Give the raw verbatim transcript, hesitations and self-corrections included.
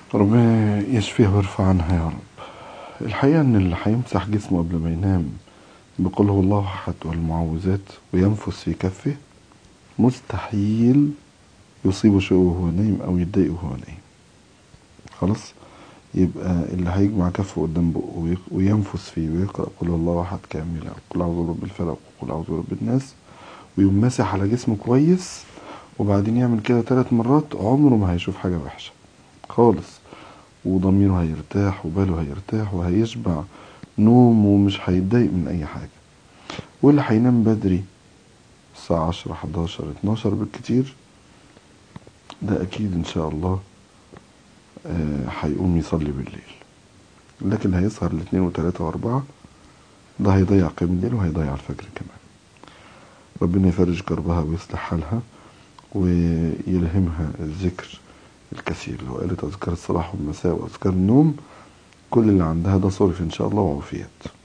ربنا يشفيها ويرفع عنها يا رب. الحقيقة ان اللي هيمسح جسمه قبل ما ينام بقول هو الله احد والمعوذات وينفس في كفه مستحيل يصيبه شيء وهو نايم او يتضايق وهو نايم. خلاص، يبقى اللي هيجمع كفه قدام بقه وينفس فيه ويقرأ قل الله احد كاملة وقل اعوذ برب الفلق وقل اعوذ برب الناس ويقوم ماسح على جسمه كويس وبعدين يعمل كده ثلاث مرات، عمره ما هيشوف حاجة وحشة خالص، وضميره هيرتاح وباله هيرتاح وهيشبع نوم ومش هيتضايق من اي حاجة. واللي هينام بدري الساعة عشرة حداشر اتناشر بالكتير ده اكيد ان شاء الله هيقوم آه يصلي بالليل. لكن اللي هيسهر الاثنين وثلاثة واربعة ده هيضيع قيام الليل وهيضيع الفجر كمان. ربنا يفرج كربها ويصلح حالها ويلهمها الذكر الكثير. لو قالت أذكار الصباح والمساء وأذكار النوم كل اللي عندها ده صرف إن شاء الله وعافيت.